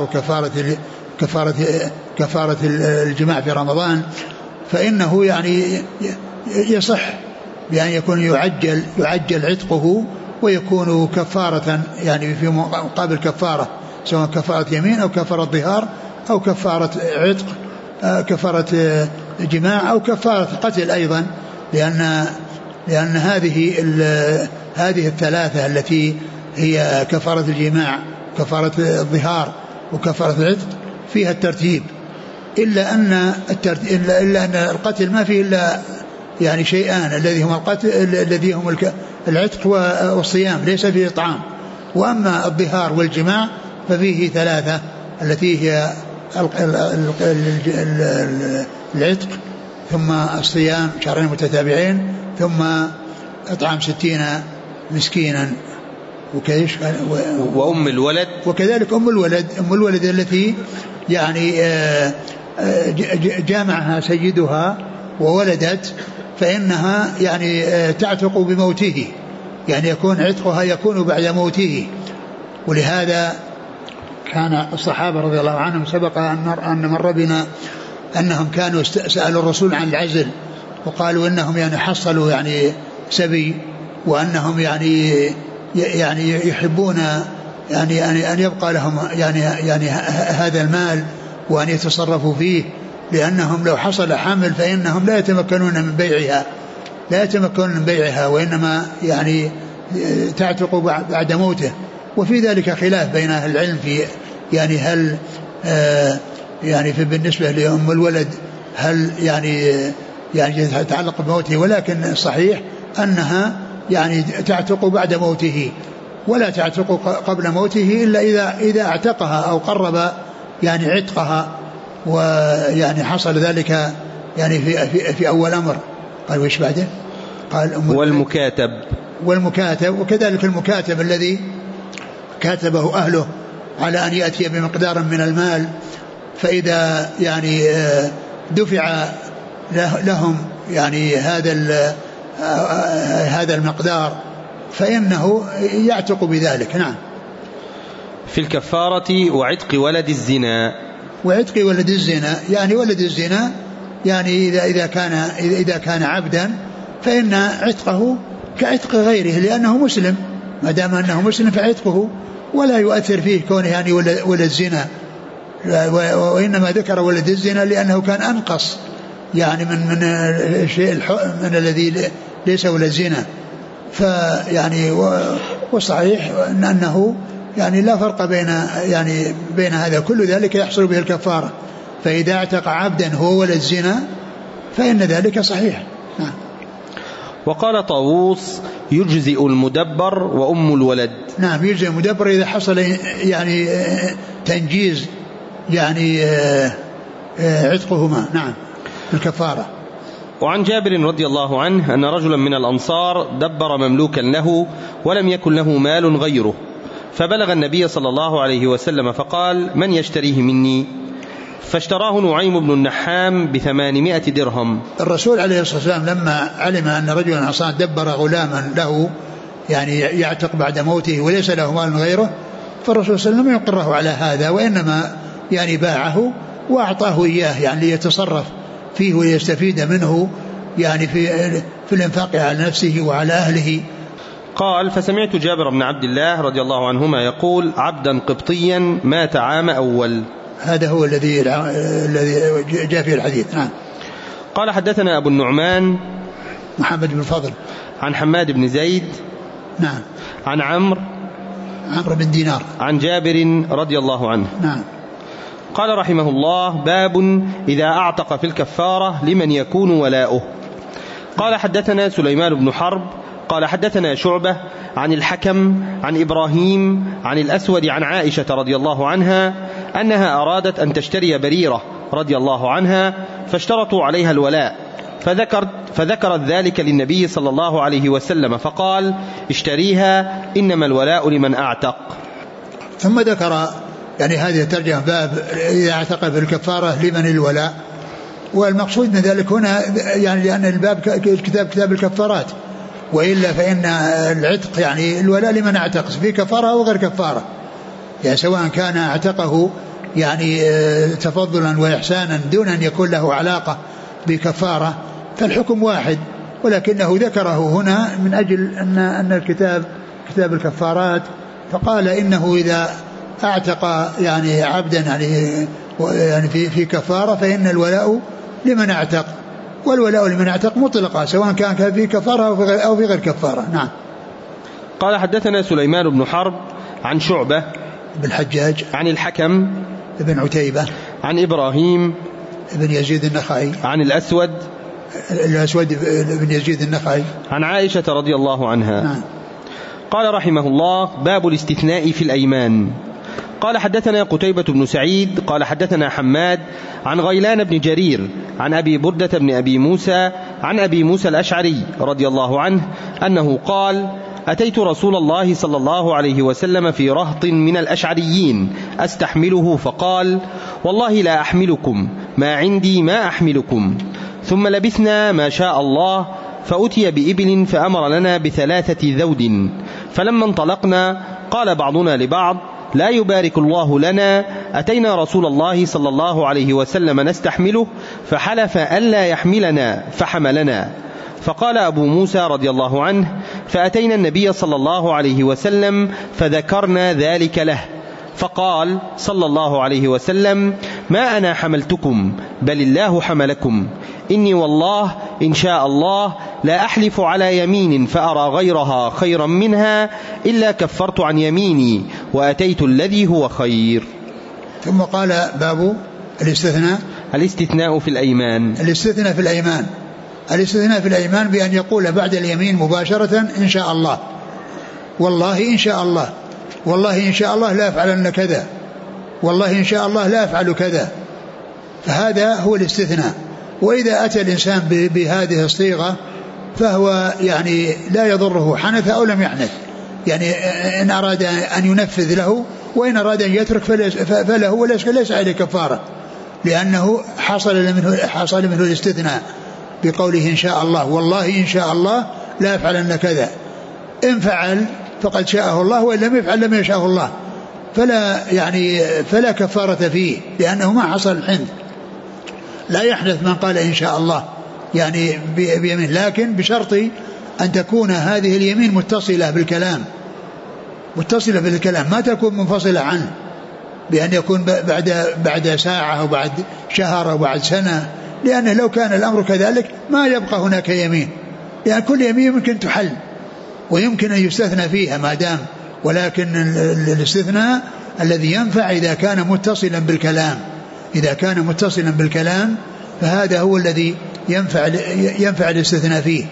وكفارة الجماع في رمضان، فإنه يعني يصح بأن يكون يعجل عتقه ويكون كفارة يعني في مقابل كفارة، سواء كفارة يمين أو كفارة ظهار أو كفارة عتق، كفارة جماع أو كفارة قتل أيضا، لأن هذه 3 التي هي كفارة الجماع، كفارة الظهار وكفارة العتق فيها الترتيب، إلا أن القتل ما فيه إلا يعني شيئان، الذي هم العتق والصيام، ليس فيه إطعام. وأما الظهار والجماع ففيه 3 التي هي العتق، ثم الصيام 2 متتابعين، ثم إطعام 60 مسكينا. وكيش وأم الولد، وكذلك أم الولد التي يعني جامعها سيدها وولدت، فإنها يعني تعتق بموته، يعني يكون عتقها يكون بعد موته. ولهذا كان الصحابة رضي الله عنهم سبق أن مر بنا أنهم كانوا سألوا الرسول عن العزل، وقالوا إنهم يعني حصلوا يعني سبي، وأنهم يعني يحبون يعني أن يبقى لهم يعني هذا المال وأن يتصرفوا فيه، لأنهم لو حصل حمل فإنهم لا يتمكنون من بيعها وإنما يعني تعتق بعد موته. وفي ذلك خلاف بين أهل العلم في يعني هل يعني في بالنسبة لأم الولد هل يعني تتعلق بموته، ولكن الصحيح أنها يعني تعتق بعد موته، ولا تعتق قبل موته إلا إذا اعتقها أو قرب يعني عتقها، ويعني حصل ذلك يعني في أول أمر. قال وإيش بعده؟ قال والمكاتب وكذلك المكاتب الذي كاتبه أهله على أن يأتي بمقدار من المال، فإذا يعني دفع لهم يعني هذا المقدار فإنه يعتق بذلك. نعم. في الكفارة وعتق ولد الزنا. وعتق ولد الزنا يعني ولد الزنا يعني إذا كان عبدا فإن عتقه كعتق غيره لأنه مسلم، ما دام أنه مسلم فعتقه ولا يؤثر فيه كونه يعني ولد زنا، وإنما ذكر ولد الزنا لأنه كان أنقص يعني من الشيء من الذي ليس ولد زنا. فيعني والصحيح أنه يعني لا فرق بين هذا، كل ذلك يحصل به الكفارة. فإذا اعتق عبدا هو ولد زنا فإن ذلك صحيح. نعم. وقال طاووس يجزئ المدبر وأم الولد. نعم يجزئ المدبر إذا حصل يعني تنجيز يعني عتقهما. نعم الكفارة. وعن جابر رضي الله عنه أن رجلا من الأنصار دبر مملوكا له ولم يكن له مال غيره، فبلغ النبي صلى الله عليه وسلم فقال من يشتريه مني؟ فاشتراه نعيم بن النحام ب800 درهم. الرسول عليه الصلاة والسلام لما علم أن رجلا أنصار دبر غلاما له يعني يعتق بعد موته وليس له مال غيره، فالرسول صلى الله عليه وسلم يقره على هذا، وإنما يعني باعه وأعطاه إياه يعني ليتصرف فيه ويستفيد منه يعني في الإنفاق على نفسه وعلى أهله. قال فسمعت جابر بن عبد الله رضي الله عنهما يقول عبدا قبطيا مات عام أول. هذا هو الذي جاء في الحديث. نعم. قال حدثنا أبو النعمان محمد بن فضل عن حماد بن زيد. نعم. عن عمرو بن دينار عن جابر رضي الله عنه. نعم. قال رحمه الله باب إذا أعتق في الكفارة لمن يكون ولاؤه. قال حدثنا سليمان بن حرب قال حدثنا شعبة عن الحكم عن إبراهيم عن الأسود عن عائشة رضي الله عنها أنها أرادت أن تشتري بريرة رضي الله عنها فاشترطوا عليها الولاء، فذكرت ذلك للنبي صلى الله عليه وسلم فقال اشتريها إنما الولاء لمن أعتق. ثم ذكر يعني هذه الترجمة باب إذا اعتق في الكفارة لمن الولاء، والمقصود من ذلك هنا يعني لأن الباب كتاب الكفارات، وإلا فإن العتق يعني الولاء لمن اعتق في كفارة أو غير كفارة، يعني سواء كان اعتقه يعني تفضلا وإحسانا دون أن يكون له علاقة بكفارة فالحكم واحد، ولكنه ذكره هنا من أجل أن الكتاب كتاب الكفارات، فقال إنه إذا اعتق يعني عبدا يعني في كفارة فإن الولاء لمن اعتق، والولاء لمن اعتق مطلقة سواء كان في كفارة أو في غير كفارة. نعم. قال حدثنا سليمان بن حرب عن شعبة بن الحجاج عن الحكم بن عتيبة عن إبراهيم بن يزيد النخعي عن الأسود بن يزيد النخعي عن عائشة رضي الله عنها. نعم. قال رحمه الله باب الاستثناء في الأيمان. قال حدثنا قتيبة بن سعيد قال حدثنا حماد عن غيلان بن جرير عن أبي بردة بن أبي موسى عن أبي موسى الأشعري رضي الله عنه أنه قال أتيت رسول الله صلى الله عليه وسلم في رهط من الأشعريين أستحمله فقال والله لا أحملكم، ما عندي ما أحملكم. ثم لبثنا ما شاء الله فأتي بإبل فأمر لنا ب3 ذود، فلما انطلقنا قال بعضنا لبعض لا يبارك الله لنا، أتينا رسول الله صلى الله عليه وسلم نستحمله فحلف ألا يحملنا فحملنا. فقال أبو موسى رضي الله عنه فأتينا النبي صلى الله عليه وسلم فذكرنا ذلك له، فقال صلى الله عليه وسلم ما أنا حملتكم بل الله حملكم، إني والله إن شاء الله لا أحلف على يمين فأرى غيرها خيرا منها إلا كفرت عن يميني وأتيت الذي هو خير. ثم قال باب الاستثناء في الأيمان. الاستثناء في الأيمان بأن يقول بعد اليمين مباشرة إن شاء الله، والله إن شاء الله، والله إن شاء الله لا أفعلن كذا، والله إن شاء الله لا أفعل كذا، فهذا هو الاستثناء. وإذا أتى الإنسان بهذه الصيغة فهو يعني لا يضره حنث أو لم يحنث، يعني إن أراد أن ينفذ له، وإن أراد أن يترك فله وليس عليه كفارة، لأنه حصل منه الاستثناء بقوله إن شاء الله، والله إن شاء الله لا أفعلن كذا، إن فعل فقد شاءه الله، وإن لم يفعل لم يشاءه الله، فلا كفارة فيه، لأنه ما حصل الحنث. لا يحدث من قال إن شاء الله يعني بيمين، لكن بشرط أن تكون هذه اليمين متصلة بالكلام، ما تكون منفصلة عنه، بأن يكون بعد ساعة أو بعد شهر أو بعد سنة، لأنه لو كان الأمر كذلك ما يبقى هناك يمين، يعني كل يمين يمكن تحل ويمكن أن يستثنى فيها ما دام، ولكن الاستثناء الذي ينفع إذا كان متصلا بالكلام، فهذا هو الذي ينفع الاستثناء فيه.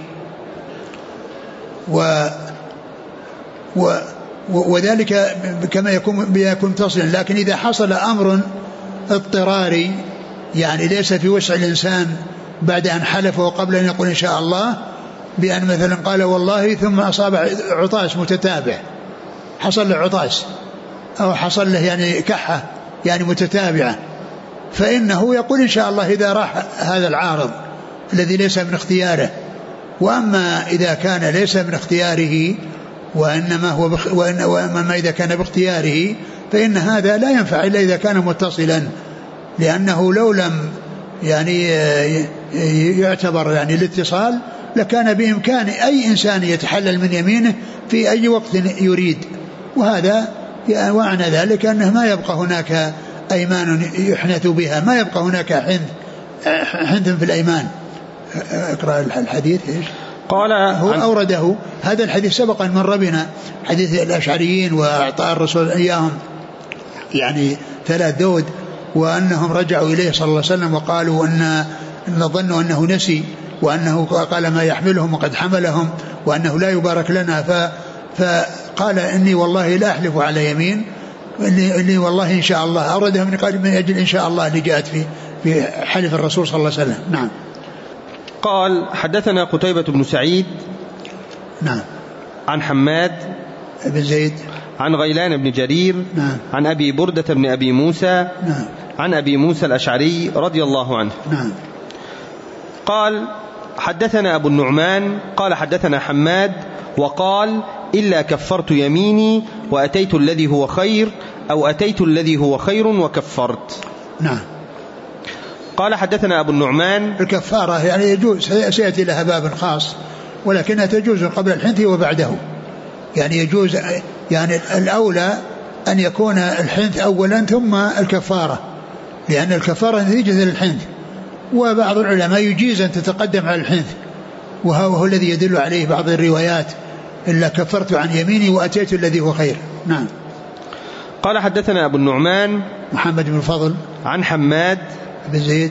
وذلك كما يكون متصلا. لكن إذا حصل أمر اضطراري يعني ليس في وسع الإنسان بعد أن حلف وقبل أن يقول إن شاء الله، بأن مثلا قال والله ثم أصاب عطاس متتابع، حصل له عطاس أو حصل له يعني كحة يعني متتابعة، فإنه يقول إن شاء الله إذا راح هذا العارض الذي ليس من اختياره. وأما إذا كان ليس من اختياره وأما إذا كان باختياره فإن هذا لا ينفع إلا إذا كان متصلا، لأنه لو لم يعني يعتبر يعني الاتصال لكان بإمكان أي إنسان يتحلل من يمينه في أي وقت يريد، وهذا وعنى ذلك أنه ما يبقى هناك أيمان يحنث بها، ما يبقى هناك حنث في الأيمان. اقرأ الحديث. إيش قال؟ هو أورده هذا الحديث سبق أن مر بنا، حديث الأشعريين وأعطاء الرسول إياهم يعني 3 ذود، وأنهم رجعوا إليه صلى الله عليه وسلم وقالوا أن ظنوا أنه نسي، وأنه قال ما يحملهم وقد حملهم، وأنه لا يبارك لنا، فقال إني والله لا أحلف على يمين، إني والله إن شاء الله، أوردها من أجل إن شاء الله اللي جاءت في حلف الرسول صلى الله عليه وسلم. نعم. قال حدثنا قتيبة بن سعيد نعم عن حماد بن زيد عن غيلان بن جرير نعم عن أبي بردة بن أبي موسى نعم عن أبي موسى الأشعري رضي الله عنه نعم قال حدثنا أبو النعمان قال حدثنا حماد وقال إلا كفرت يميني وأتيت الذي هو خير أو أتيت الذي هو خير وكفرت. نعم. قال حدثنا أبو النعمان الكفارة يعني يجوز، سيأتي لها باب خاص، ولكنها تجوز قبل الحنث وبعده، يعني يجوز، يعني الأولى أن يكون الحنث أولا ثم الكفارة، لأن الكفارة نتيجة للحنث، وبعض العلماء يجيز أن تتقدم على الحنث، وهو الذي يدل عليه بعض الروايات إلا كفرت عن يميني وأتيت الذي هو خير. نعم. قال حدثنا أبو النعمان محمد بن الفضل عن حماد بن زيد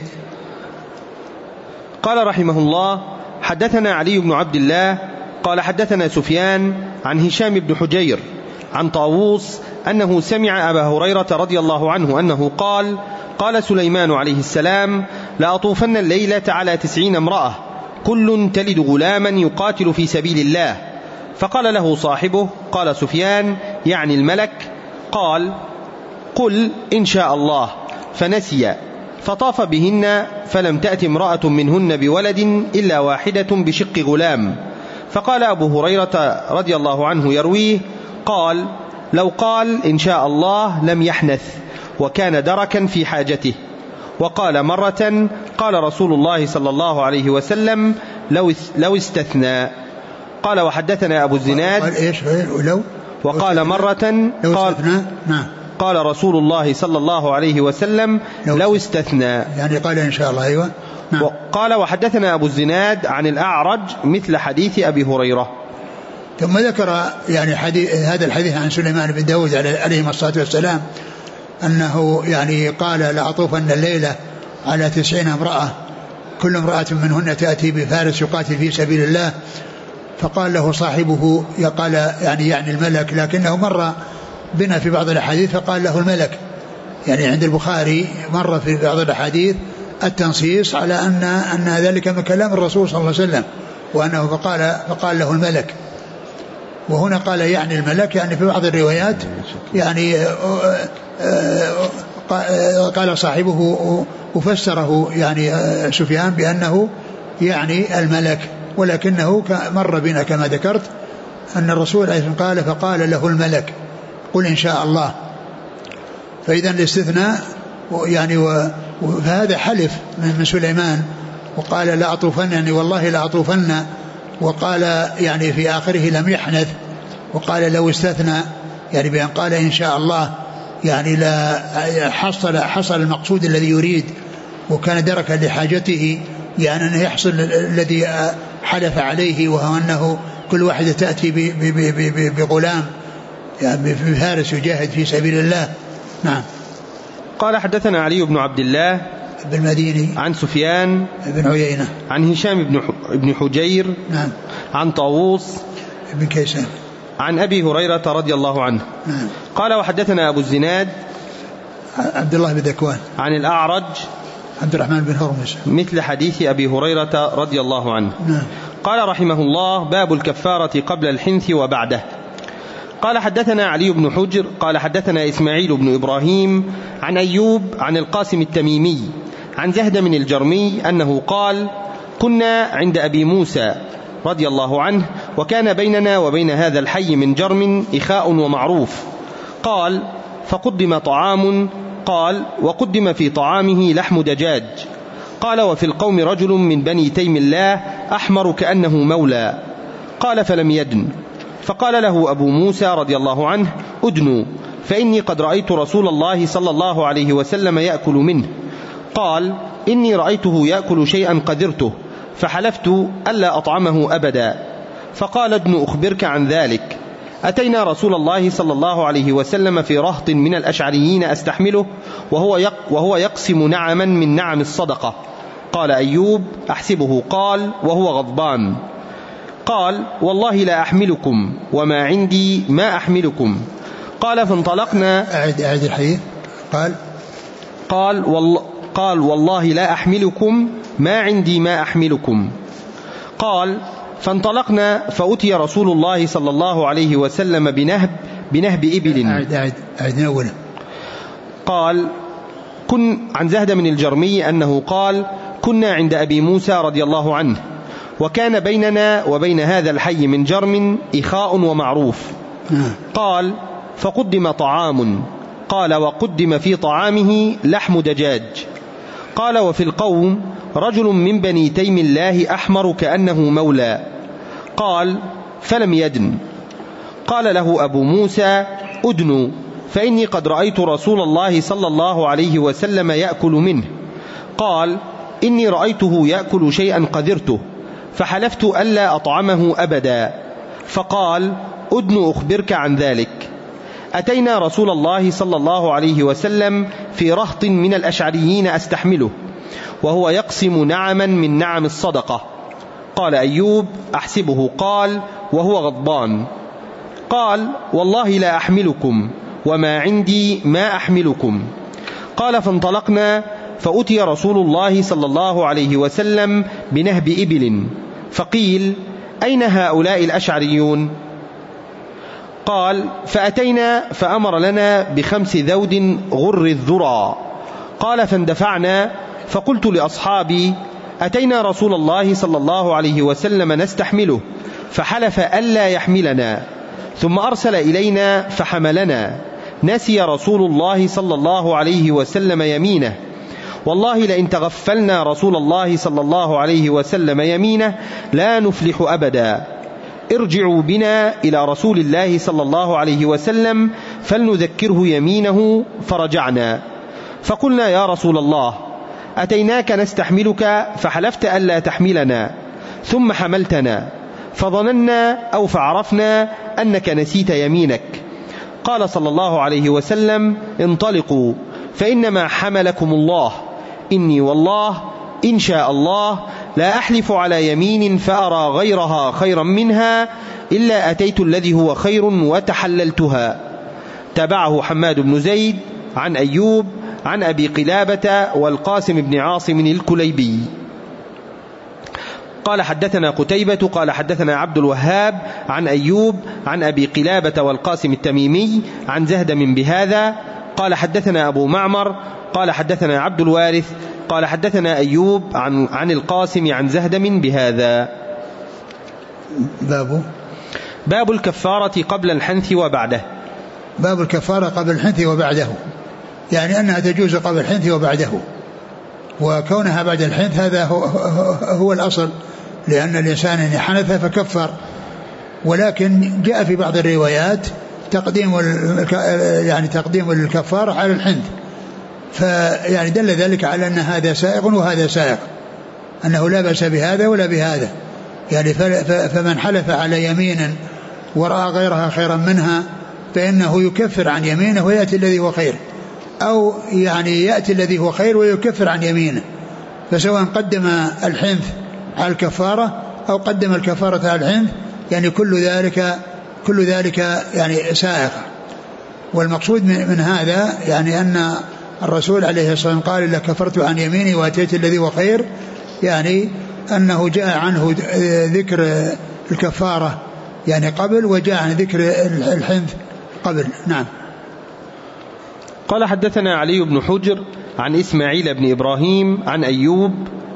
قال رحمه الله حدثنا علي بن عبد الله قال حدثنا سفيان عن هشام بن حجير عن طاووس أنه سمع أبا هريرة رضي الله عنه أنه قال قال سليمان عليه السلام لأطوفن الليلة على 90 امرأة كل تلد غلاما يقاتل في سبيل الله فقال له صاحبه: قال سفيان يعني الملك. قال: قل إن شاء الله. فنسي، فطاف بهن فلم تأت امرأة منهن بولد إلا واحدة بشق غلام. فقال أبو هريرة رضي الله عنه يرويه: قال: لو قال إن شاء الله لم يحنث، وكان دركا في حاجته. وقال مرة: قال رسول الله صلى الله عليه وسلم: لو استثنى. قال: وحدثنا أبو الزناد. وقال مرة: قال رسول الله صلى الله عليه وسلم: لو استثنى، يعني قال إن شاء الله. أيوة. قال: وحدثنا أبو الزناد عن الأعرج مثل حديث أبي هريرة. ثم ذكر يعني هذا الحديث عن سليمان بن داود عليه الصلاة والسلام أنه يعني قال: لأطوفن الليلة على 90 امرأة كل امرأة منهن تأتي بفارس يقاتل في سبيل الله. فقال له صاحبه قال يعني الملك، لكنه مر بنا في بعض الأحاديث فقال له الملك، يعني عند البخاري مر في بعض الأحاديث التنصيص على أن ذلك من كلام الرسول صلى الله عليه وسلم، وأنه فقال له الملك. وهنا قال يعني الملك، يعني في بعض الروايات يعني قال صاحبه وفسره يعني سفيان بأنه يعني الملك، ولكنه مر بنا كما ذكرت أن الرسول قال فقال له الملك: قل إن شاء الله. فإذا الاستثناء يعني فهذا حلف من سليمان، وقال لا أطوفن، يعني والله لا أطوفن، وقال يعني في آخره لم يحنث، وقال لو استثنى، يعني بأن قال إن شاء الله، يعني لا حصل المقصود الذي يريد، وكان دركا لحاجته، يعني أنه يحصل الذي حلف عليه، وهو أنه كل واحدة تأتي بغلام يعني بفارس يجاهد في سبيل الله. نعم. قال: حدثنا علي بن عبد الله بالمديني عن سفيان بن عيينة عن هشام بن حجير. نعم. عن طاووس بن كيسان عن أبي هريرة رضي الله عنه. نعم. قال: وحدثنا أبو الزناد عبد الله بن ذكوان عن الأعرج عبد الرحمن بن هرمز مثل حديث أبي هريرة رضي الله عنه. نعم. قال رحمه الله: باب الكفارة قبل الحنث وبعده. قال: حدثنا علي بن حجر قال: حدثنا إسماعيل بن إبراهيم عن أيوب عن القاسم التميمي عن زهدم الجرمي أنه قال: كنا عند أبي موسى رضي الله عنه، وكان بيننا وبين هذا الحي من جرم إخاء ومعروف. قال: فقدم طعام. قال: وقدم في طعامه لحم دجاج. قال: وفي القوم رجل من بني تيم الله أحمر كأنه مولى. قال: فلم يدن. فقال له أبو موسى رضي الله عنه: أدنوا، فإني قد رأيت رسول الله صلى الله عليه وسلم يأكل منه. قال: إني رأيته يأكل شيئا قذرته، فحلفت ألا أطعمه أبدا. فقال: ادن أخبرك عن ذلك. أتينا رسول الله صلى الله عليه وسلم في رهط من الأشعريين أستحمله، وهو يقسم نعما من نعم الصدقة. قال أيوب: أحسبه قال وهو غضبان. قال: والله لا أحملكم، وما عندي ما أحملكم. قال: فانطلقنا. أعد الحديث. قال: والله لا أحملكم، ما عندي ما أحملكم. قال: فانطلقنا فأتي رسول الله صلى الله عليه وسلم بنهب إبل. أعد أولا. قال: عن زهدم الجرمي أنه قال: كنا عند أبي موسى رضي الله عنه، وكان بيننا وبين هذا الحي من جرم إخاء ومعروف. قال: فقدم طعام. قال: وقدم في طعامه لحم دجاج. قال: وفي القوم رجل من بني تيم الله أحمر كأنه مولى. قال: فلم يدن. قال له أبو موسى: أدنوا، فإني قد رأيت رسول الله صلى الله عليه وسلم يأكل منه. قال: إني رأيته يأكل شيئا قذرته، فحلفت ألا أطعمه أبدا. فقال: أدن أخبرك عن ذلك. أتينا رسول الله صلى الله عليه وسلم في رهط من الأشعريين أستحمله، وهو يقسم نعما من نعم الصدقة. قال أيوب: أحسبه قال وهو غضبان. قال: والله لا أحملكم، وما عندي ما أحملكم. قال: فانطلقنا فأتي رسول الله صلى الله عليه وسلم بنهب إبل، فقيل: أين هؤلاء الأشعريون؟ قال: فأتينا فأمر لنا ب5 ذود غر الذرى. قال: فاندفعنا، فقلت لأصحابي: أتينا رسول الله صلى الله عليه وسلم نستحمله، فحلف ألا يحملنا، ثم أرسل إلينا فحملنا. نسي رسول الله صلى الله عليه وسلم يمينه، والله لئن تغفلنا رسول الله صلى الله عليه وسلم يمينه لا نفلح أبدا. ارجعوا بنا إلى رسول الله صلى الله عليه وسلم فلنذكره يمينه. فرجعنا فقلنا: يا رسول الله، أتيناك نستحملك فحلفت ألا تحملنا، ثم حملتنا، فظننا أو فعرفنا أنك نسيت يمينك. قال صلى الله عليه وسلم: انطلقوا، فإنما حملكم الله. إني والله إن شاء الله لا أحلف على يمين فأرى غيرها خيرا منها إلا أتيت الذي هو خير وتحللتها. تابعه حماد بن زيد عن أيوب عن أبي قلابة والقاسم بن عاصم الكليبي. قال: حدثنا قتيبة قال: حدثنا عبد الوهاب عن أيوب عن أبي قلابة والقاسم التميمي عن زهدم بهذا. قال: حدثنا أبو معمر قال: حدثنا عبد الوارث قال: حدثنا أيوب عن القاسم عن زهدم بهذا. باب الكفارة قبل الحنث وبعده. باب الكفارة قبل الحنث وبعده، يعني أنها تجوز قبل الحنث وبعده، وكونها بعد الحنث هذا هو الأصل، لأن الإنسان إن حنث فكفر. ولكن جاء في بعض الروايات تقديم الكفارة على الحنث، فيعني دل ذلك على أن هذا سائغ وهذا سائغ، أنه لا بأس بهذا ولا بهذا. يعني فمن حلف على يمين ورأى غيرها خيرا منها فإنه يكفر عن يمينه ويأتي الذي هو خير، أو يعني يأتي الذي هو خير ويكفر عن يمينه. فسواء قدم الحنث على الكفارة أو قدم الكفارة على الحنث، يعني كل ذلك يعني سائغ. والمقصود من هذا يعني أن الرسول عليه الصلاة والسلام قال: إلا كفرت عن يميني وأتيت الذي هو خير، يعني أنه جاء عنه ذكر الكفارة يعني قبل، وجاء عن ذكر الحنث قبل. نعم. قال: حدثنا علي بن حجر عن إسماعيل بن إبراهيم عن أيوب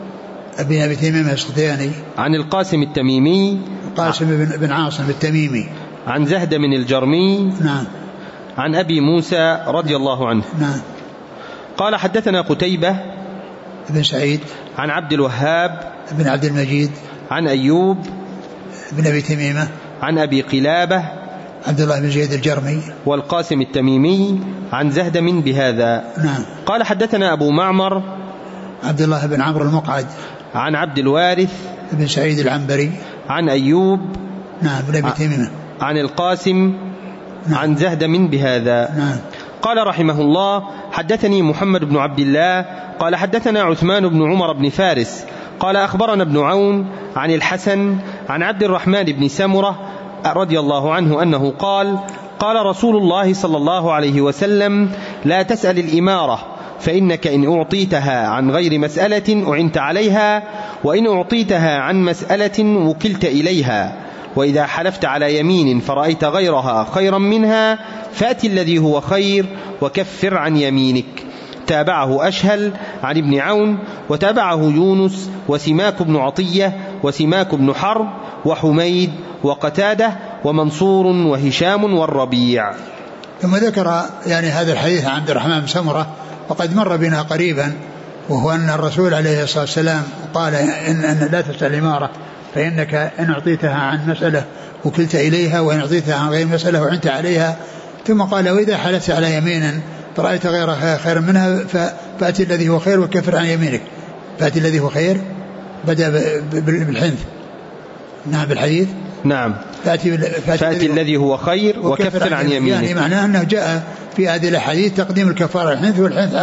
ابن أبي تميم السختياني عن القاسم التميمي قاسم بن عاصم التميمي عن زهدم الجرمي نعم عن أبي موسى رضي الله عنه. نعم. قال: حدثنا قتيبة بن سعيد عن عبد الوهاب بن عبد المجيد عن أيوب بن أبي تميمة عن أبي قلابة عبد الله بن زيد الجرمي والقاسم التميمي عن زهدم بهذا. نعم. قال: حدثنا أبو معمر عبد الله بن عمرو المقعد عن عبد الوارث بن سعيد العنبري عن أيوب نعم بن أبي تميمة عن القاسم نعم. عن زهدم بهذا. نعم. قال رحمه الله: حدثني محمد بن عبد الله قال: حدثنا عثمان بن عمر بن فارس قال: أخبرنا ابن عون عن الحسن عن عبد الرحمن بن سمرة رضي الله عنه أنه قال: قال رسول الله صلى الله عليه وسلم: لا تسأل الإمارة، فإنك إن أعطيتها عن غير مسألة أعنت عليها، وإن أعطيتها عن مسألة وكلت إليها، وإذا حلفت على يمين فرأيت غيرها خيرا منها فأت الذي هو خير وكفر عن يمينك. تابعه أشهل عن ابن عون، وتابعه يونس وسماك بن عطية وسماك بن حرب وحميد وقتادة ومنصور وهشام والربيع. ثم ذكر يعني هذا الحديث عن عبد الرحمن بن سمرة وقد مر بنا قريبا، وهو أن الرسول عليه الصلاة والسلام قال إن لا تسأل الإمارة، فإنك إن أعطيتها عن مسألة وكلت إليها، وإن أعطيتها عن غير مسألة وعنت عليها. ثم قال: وإذا حلفت على يمين فرأيت غيرها خير منها فأتي الذي هو خير وكفر عن يمينك. فأتي الذي هو خير بدأ بالحنث. نعم بالحديث. نعم. فأتي الذي هو خير وكفر عن يمينك، يعني معناه أنه جاء في هذه الحديث تقديم الكفارة الحنث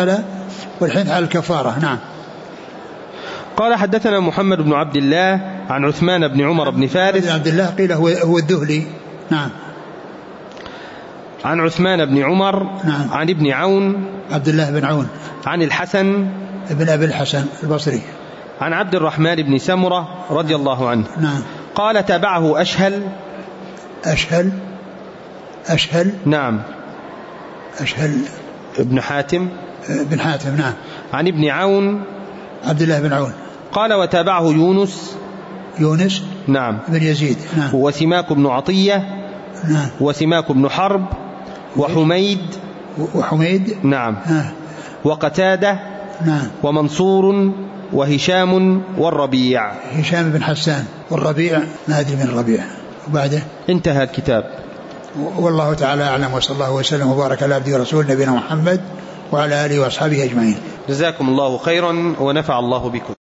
والحنث على الكفارة. نعم. قال: حدثنا محمد بن عبد الله عن عثمان بن عمر بن فارس عبد الله قيل هو الذهلي. نعم. عن عثمان بن عمر نعم. عن ابن عون عبد الله بن عون عن الحسن ابن أبي الحسن البصري عن عبد الرحمن بن سمرة رضي الله عنه. نعم. قال تابعه أشهل نعم أشهل ابن حاتم نعم. عن ابن عون عبد الله بن عون. قال وتابعه يونس نعم بن يزيد نعم. وسماك بن عطية نعم. وسماك بن حرب وحميد نعم. وقتادة نعم. ومنصور وهشام والربيع. هشام بن حسان والربيع ما أدري من الربيع. وبعده انتهى الكتاب. والله تعالى أعلم، وصلى الله وسلم وبارك على عبده ورسوله نبينا محمد وعلى آله وأصحابه أجمعين. جزاكم الله خيرا ونفع الله بكم.